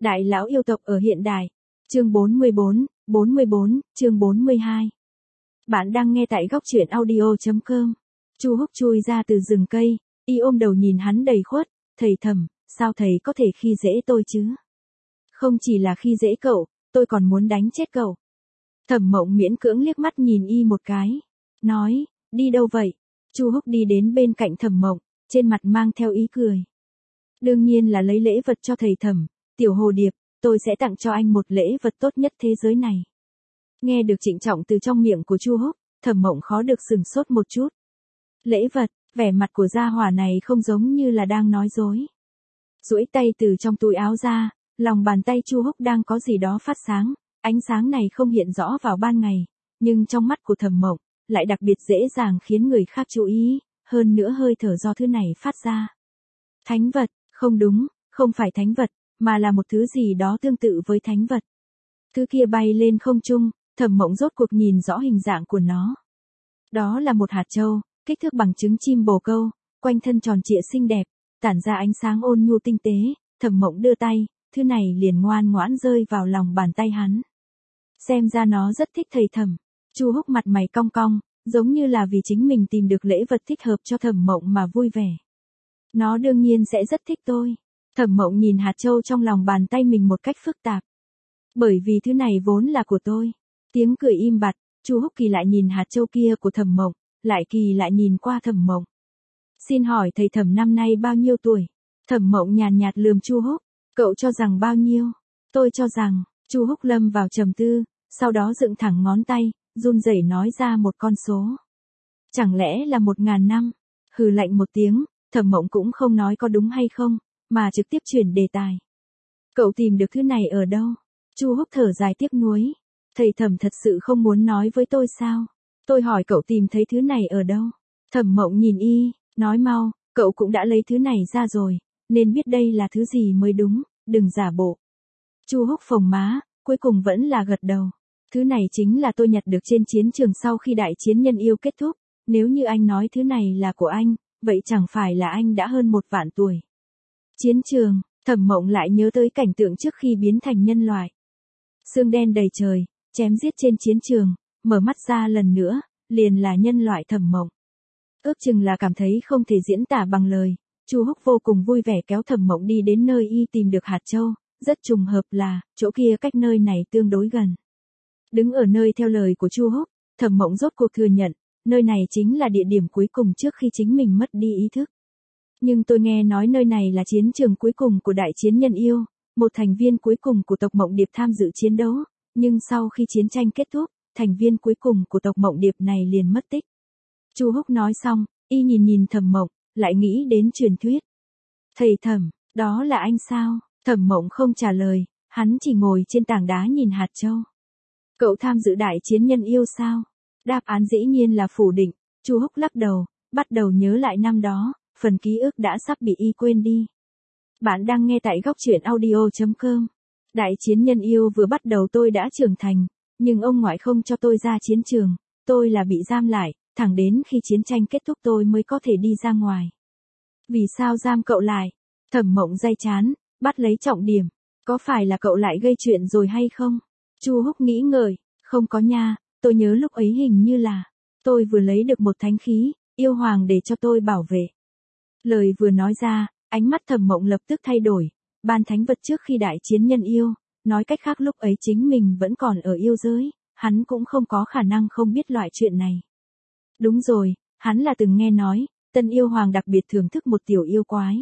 Đại lão yêu tộc ở hiện đại. Chương 44, chương 42. Bạn đang nghe tại góc truyện audio.com. Chu Húc chui ra từ rừng cây, y ôm đầu nhìn hắn đầy khuất, thầy thầm, sao thầy có thể khi dễ tôi chứ? Không chỉ là khi dễ cậu, tôi còn muốn đánh chết cậu. Thẩm Mộng miễn cưỡng liếc mắt nhìn y một cái, nói, đi đâu vậy? Chu Húc đi đến bên cạnh Thẩm Mộng, trên mặt mang theo ý cười. Đương nhiên là lấy lễ vật cho thầy Thẩm, tiểu hồ điệp, tôi sẽ tặng cho anh một lễ vật tốt nhất thế giới này. Nghe được trịnh trọng từ trong miệng của Chu Húc, Thẩm Mộng khó được sừng sốt một chút. Lễ vật, vẻ mặt của gia hỏa này không giống như là đang nói dối. Duỗi tay từ trong túi áo ra, lòng bàn tay Chu Húc đang có gì đó phát sáng, ánh sáng này không hiện rõ vào ban ngày, nhưng trong mắt của Thẩm Mộng, lại đặc biệt dễ dàng khiến người khác chú ý, hơn nữa hơi thở do thứ này phát ra. Thánh vật, không đúng, không phải thánh vật, mà là một thứ gì đó tương tự với thánh vật. Thứ kia bay lên không trung, Thẩm Mộng rốt cuộc nhìn rõ hình dạng của nó. Đó là một hạt châu, kích thước bằng trứng chim bồ câu, quanh thân tròn trịa xinh đẹp, tản ra ánh sáng ôn nhu tinh tế. Thẩm Mộng đưa tay, thứ này liền ngoan ngoãn rơi vào lòng bàn tay hắn. Xem ra nó rất thích thầy Thẩm. Chu Húc mặt mày cong cong, giống như là vì chính mình tìm được lễ vật thích hợp cho Thẩm Mộng mà vui vẻ. Nó đương nhiên sẽ rất thích tôi. Thẩm Mộng nhìn hạt châu trong lòng bàn tay mình một cách phức tạp. Bởi vì thứ này vốn là của tôi. Tiếng cười im bặt, Chu Húc kỳ lại nhìn hạt châu kia của Thẩm Mộng, lại kỳ lại nhìn qua Thẩm Mộng. Xin hỏi thầy Thẩm năm nay bao nhiêu tuổi? Thẩm Mộng nhàn nhạt lườm Chu Húc, cậu cho rằng bao nhiêu? Tôi cho rằng, Chu Húc lâm vào trầm tư, sau đó dựng thẳng ngón tay, run rẩy nói ra một con số. Chẳng lẽ là 1000 năm? Hừ lạnh một tiếng, Thẩm Mộng cũng không nói có đúng hay không, mà trực tiếp chuyển đề tài. Cậu tìm được thứ này ở đâu? Chu Húc thở dài tiếc nuối. Thầy Thẩm thật sự không muốn nói với tôi sao? Tôi hỏi cậu tìm thấy thứ này ở đâu? Thẩm Mộng nhìn y, nói mau, cậu cũng đã lấy thứ này ra rồi, nên biết đây là thứ gì mới đúng, đừng giả bộ. Chu Húc phồng má, cuối cùng vẫn là gật đầu. Thứ này chính là tôi nhặt được trên chiến trường sau khi đại chiến nhân yêu kết thúc, nếu như anh nói thứ này là của anh, vậy chẳng phải là anh đã hơn 1 vạn tuổi. Chiến trường, Thẩm Mộng lại nhớ tới cảnh tượng trước khi biến thành nhân loại. Sương đen đầy trời, chém giết trên chiến trường, mở mắt ra lần nữa, liền là nhân loại Thẩm Mộng. Ước chừng là cảm thấy không thể diễn tả bằng lời, Chu Húc vô cùng vui vẻ kéo Thẩm Mộng đi đến nơi y tìm được hạt châu, rất trùng hợp là, chỗ kia cách nơi này tương đối gần. Đứng ở nơi theo lời của Chu Húc, Thẩm Mộng rốt cuộc thừa nhận, nơi này chính là địa điểm cuối cùng trước khi chính mình mất đi ý thức. Nhưng tôi nghe nói nơi này là chiến trường cuối cùng của đại chiến nhân yêu, một thành viên cuối cùng của tộc Mộng Điệp tham dự chiến đấu, nhưng sau khi chiến tranh kết thúc, thành viên cuối cùng của tộc Mộng Điệp này liền mất tích. Chu Húc nói xong, y nhìn Thẩm Mộng, lại nghĩ đến truyền thuyết. Thầy Thẩm, đó là anh sao? Thẩm Mộng không trả lời, hắn chỉ ngồi trên tảng đá nhìn hạt châu. Cậu tham dự đại chiến nhân yêu sao? Đáp án dĩ nhiên là phủ định. Chu Húc lắc đầu, bắt đầu nhớ lại năm đó, phần ký ức đã sắp bị y quên đi. Bạn đang nghe tại góc truyện audio.com. Đại chiến nhân yêu vừa bắt đầu tôi đã trưởng thành, nhưng ông ngoại không cho tôi ra chiến trường, tôi là bị giam lại, thẳng đến khi chiến tranh kết thúc tôi mới có thể đi ra ngoài. Vì sao giam cậu lại? Thẩm Mộng day chán, bắt lấy trọng điểm. Có phải là cậu lại gây chuyện rồi hay không? Chu Húc nghĩ ngợi, không có nha, tôi nhớ lúc ấy hình như là, tôi vừa lấy được một thánh khí, yêu hoàng để cho tôi bảo vệ. Lời vừa nói ra, ánh mắt Thẩm Mộng lập tức thay đổi, ban thánh vật trước khi đại chiến nhân yêu, nói cách khác lúc ấy chính mình vẫn còn ở yêu giới, hắn cũng không có khả năng không biết loại chuyện này. Đúng rồi, hắn là từng nghe nói, tân yêu hoàng đặc biệt thưởng thức một tiểu yêu quái.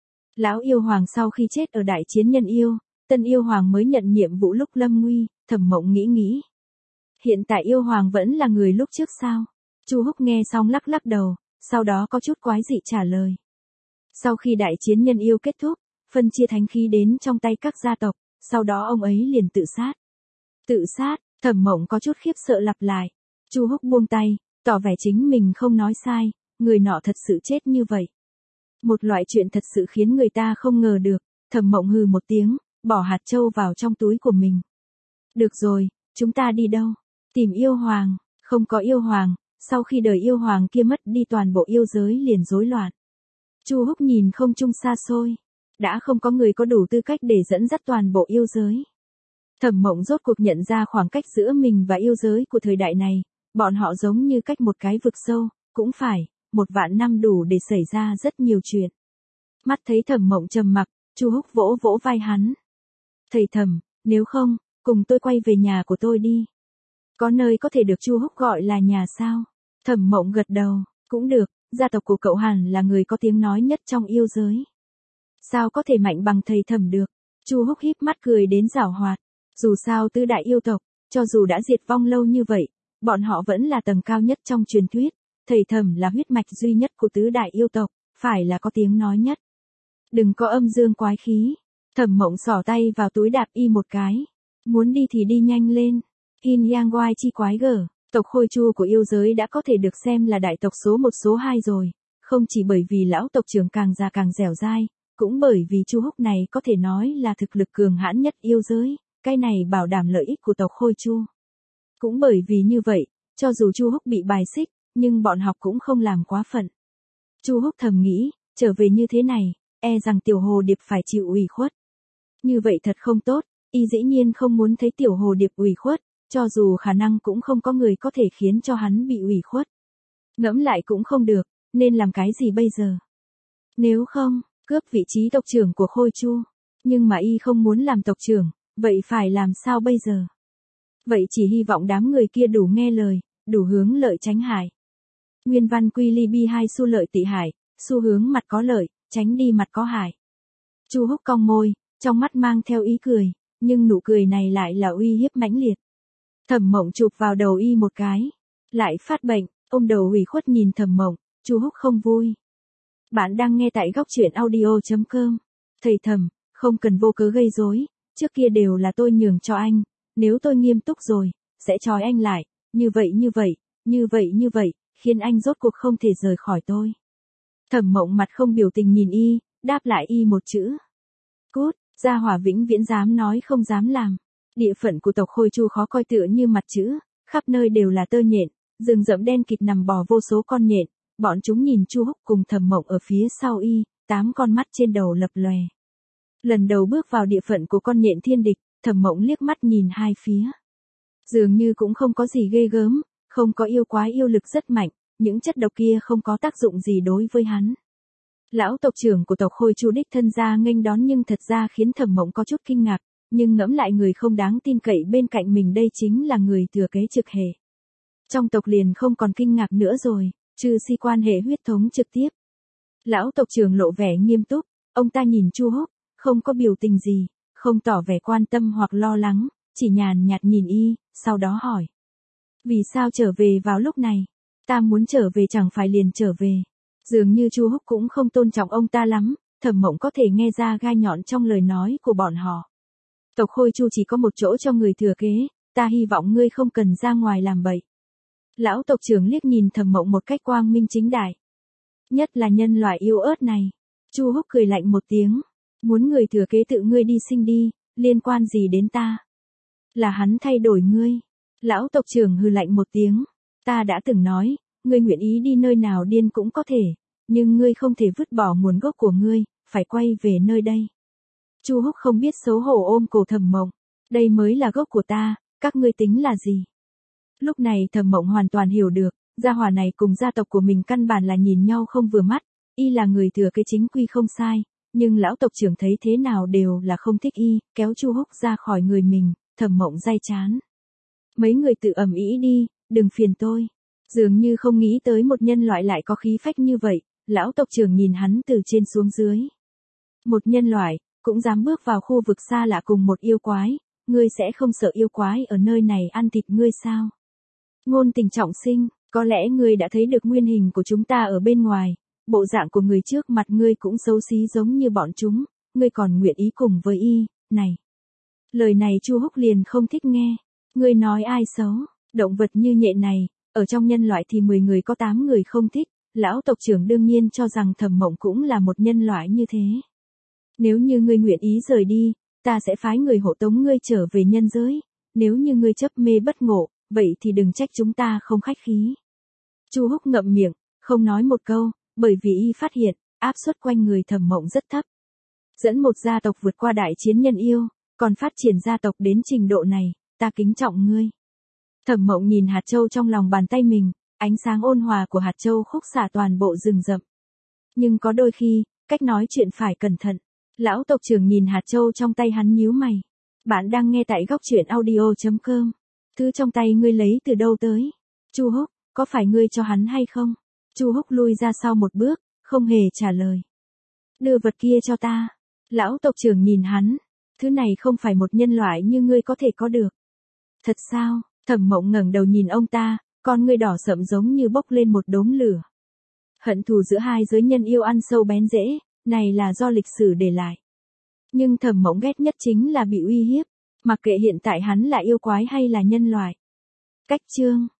Lão yêu hoàng sau khi chết ở đại chiến nhân yêu, tân yêu hoàng mới nhận nhiệm vụ lúc lâm nguy. Thẩm Mộng nghĩ. Hiện tại yêu hoàng vẫn là người lúc trước sao? Chu Húc nghe xong lắc lắc đầu, sau đó có chút quái dị trả lời. Sau khi đại chiến nhân yêu kết thúc, phân chia thánh khí đến trong tay các gia tộc, sau đó ông ấy liền tự sát. Tự sát? Thẩm Mộng có chút khiếp sợ lặp lại. Chu Húc buông tay, tỏ vẻ chính mình không nói sai, người nọ thật sự chết như vậy. Một loại chuyện thật sự khiến người ta không ngờ được. Thẩm Mộng hừ một tiếng, bỏ hạt châu vào trong túi của mình. Được rồi, chúng ta đi đâu? Tìm yêu hoàng. Không có yêu hoàng, sau khi đời yêu hoàng kia mất đi toàn bộ yêu giới liền rối loạn. Chu Húc nhìn không trung xa xôi. Đã không có người có đủ tư cách để dẫn dắt toàn bộ yêu giới. Thẩm Mộng rốt cuộc nhận ra khoảng cách giữa mình và yêu giới của thời đại này, bọn họ giống như cách một cái vực sâu, cũng phải, 1.000 năm đủ để xảy ra rất nhiều chuyện. Mắt thấy Thẩm Mộng trầm mặc, Chu Húc vỗ vỗ vai hắn. Thầy Thẩm, nếu không, cùng tôi quay về nhà của tôi đi. Có nơi có thể được Chu Húc gọi là nhà sao? Thẩm Mộng gật đầu, cũng được, gia tộc của cậu hẳn là người có tiếng nói nhất trong yêu giới. Sao có thể mạnh bằng thầy Thẩm được? Chu Húc híp mắt cười đến giảo hoạt. Dù sao tứ đại yêu tộc, cho dù đã diệt vong lâu như vậy, bọn họ vẫn là tầng cao nhất trong truyền thuyết. Thầy Thẩm là huyết mạch duy nhất của tứ đại yêu tộc, phải là có tiếng nói nhất. Đừng có âm dương quái khí. Thẩm Mộng xỏ tay vào túi đạp y một cái. Muốn đi thì đi nhanh lên. In yang oai chi quái gở. Tộc Khôi Chu của yêu giới đã có thể được xem là đại tộc số 1 số 2 rồi. Không chỉ bởi vì lão tộc trưởng càng già càng dẻo dai, cũng bởi vì Chu Húc này có thể nói là thực lực cường hãn nhất yêu giới. Cái này bảo đảm lợi ích của tộc Khôi Chu. Cũng bởi vì như vậy, cho dù Chu Húc bị bài xích, nhưng bọn họ cũng không làm quá phận. Chu Húc thầm nghĩ, trở về như thế này, e rằng Tiểu Hồ Điệp phải chịu ủy khuất. Như vậy thật không tốt, y dĩ nhiên không muốn thấy Tiểu Hồ Điệp ủy khuất, cho dù khả năng cũng không có người có thể khiến cho hắn bị ủy khuất. Ngẫm lại cũng không được, nên làm cái gì bây giờ? Nếu không, cướp vị trí tộc trưởng của Khôi Chu. Nhưng mà y không muốn làm tộc trưởng, vậy phải làm sao bây giờ? Vậy chỉ hy vọng đám người kia đủ nghe lời, đủ hướng lợi tránh hại. Nguyên văn quy ly bi hai xu lợi tị hại, xu hướng mặt có lợi, tránh đi mặt có hại. Chu Húc cong môi, trong mắt mang theo ý cười, nhưng nụ cười này lại là uy hiếp mãnh liệt. Thẩm Mộng chụp vào đầu y một cái, lại phát bệnh, ôm đầu ủy khuất nhìn Thẩm Mộng, Chu Húc không vui. Bạn đang nghe tại góc truyện audio.com. Thầy Thẩm, không cần vô cớ gây rối, trước kia đều là tôi nhường cho anh, nếu tôi nghiêm túc rồi, sẽ trói anh lại, như vậy, khiến anh rốt cuộc không thể rời khỏi tôi. Thẩm Mộng mặt không biểu tình nhìn y, đáp lại y một chữ. Cút, gia hỏa vĩnh viễn dám nói không dám làm. Địa phận của tộc Khôi Chu khó coi tựa như mặt chữ, khắp nơi đều là tơ nhện, rừng rậm đen kịt nằm bò vô số con nhện, bọn chúng nhìn Chu Húc cùng Thẩm Mộng ở phía sau y, 8 con mắt trên đầu lập lòe. Lần đầu bước vào địa phận của con nhện thiên địch, Thẩm Mộng liếc mắt nhìn hai phía. Dường như cũng không có gì ghê gớm, không có yêu quái yêu lực rất mạnh, những chất độc kia không có tác dụng gì đối với hắn. Lão tộc trưởng của tộc Khôi Chu đích thân ra nghênh đón nhưng thật ra khiến Thẩm Mộng có chút kinh ngạc, nhưng ngẫm lại người không đáng tin cậy bên cạnh mình đây chính là người thừa kế trực hệ. Trong tộc liền không còn kinh ngạc nữa rồi, trừ si quan hệ huyết thống trực tiếp. Lão tộc trưởng lộ vẻ nghiêm túc, ông ta nhìn Chu Húc, không có biểu tình gì, không tỏ vẻ quan tâm hoặc lo lắng, chỉ nhàn nhạt nhìn y, sau đó hỏi. Vì sao trở về vào lúc này? Ta muốn trở về chẳng phải liền trở về. Dường như Chu Húc cũng không tôn trọng ông ta lắm, Thẩm Mộng có thể nghe ra gai nhọn trong lời nói của bọn họ. Tộc Khôi Chu chỉ có một chỗ cho người thừa kế, ta hy vọng ngươi không cần ra ngoài làm bậy. Lão tộc trưởng liếc nhìn Thẩm Mộng một cách quang minh chính đại. Nhất là nhân loại yếu ớt này. Chu Húc cười lạnh một tiếng. Muốn người thừa kế tự ngươi đi sinh đi, liên quan gì đến ta? Là hắn thay đổi ngươi. Lão tộc trưởng hừ lạnh một tiếng. Ta đã từng nói, ngươi nguyện ý đi nơi nào điên cũng có thể, nhưng ngươi không thể vứt bỏ nguồn gốc của ngươi, phải quay về nơi đây. Chu Húc không biết xấu hổ ôm cổ Thẩm Mộng. Đây mới là gốc của ta, các ngươi tính là gì? Lúc này Thẩm Mộng hoàn toàn hiểu được, gia hỏa này cùng gia tộc của mình căn bản là nhìn nhau không vừa mắt, y là người thừa kế chính quy không sai, nhưng lão tộc trưởng thấy thế nào đều là không thích y, kéo Chu Húc ra khỏi người mình, Thẩm Mộng day chán. Mấy người tự ầm ĩ đi, đừng phiền tôi. Dường như không nghĩ tới một nhân loại lại có khí phách như vậy, lão tộc trưởng nhìn hắn từ trên xuống dưới. Một nhân loại, cũng dám bước vào khu vực xa lạ cùng một yêu quái, ngươi sẽ không sợ yêu quái ở nơi này ăn thịt ngươi sao? Ngôn Tình trọng sinh, có lẽ ngươi đã thấy được nguyên hình của chúng ta ở bên ngoài, bộ dạng của người trước mặt ngươi cũng xấu xí giống như bọn chúng, ngươi còn nguyện ý cùng với y, này. Lời này Chu Húc liền không thích nghe, ngươi nói ai xấu, động vật như nhện này, ở trong nhân loại thì 10 người có 8 người không thích, lão tộc trưởng đương nhiên cho rằng Thẩm Mộng cũng là một nhân loại như thế. Nếu như ngươi nguyện ý rời đi, ta sẽ phái người hộ tống ngươi trở về nhân giới, nếu như ngươi chấp mê bất ngộ, vậy thì đừng trách chúng ta không khách khí. Chu Húc ngậm miệng, không nói một câu, bởi vì y phát hiện, áp suất quanh người Thẩm Mộng rất thấp. Dẫn một gia tộc vượt qua đại chiến nhân yêu, còn phát triển gia tộc đến trình độ này, ta kính trọng ngươi. Thẩm Mộng nhìn hạt châu trong lòng bàn tay mình, ánh sáng ôn hòa của hạt châu khúc xạ toàn bộ rừng rậm. Nhưng có đôi khi, cách nói chuyện phải cẩn thận. Lão tộc trưởng nhìn hạt châu trong tay hắn nhíu mày. Bạn đang nghe tại góc truyện audio.com. Thứ trong tay ngươi lấy từ đâu tới? Chu Húc, có phải ngươi cho hắn hay không? Chu Húc lui ra sau một bước, không hề trả lời. Đưa vật kia cho ta. Lão tộc trưởng nhìn hắn. Thứ này không phải một nhân loại như ngươi có thể có được. Thật sao? Thẩm Mộng ngẩng đầu nhìn ông ta, con ngươi đỏ sậm giống như bốc lên một đốm lửa. Hận thù giữa hai giới nhân yêu ăn sâu bén rễ, này là do lịch sử để lại. Nhưng Thẩm Mộng ghét nhất chính là bị uy hiếp, mặc kệ hiện tại hắn là yêu quái hay là nhân loại. Cách chương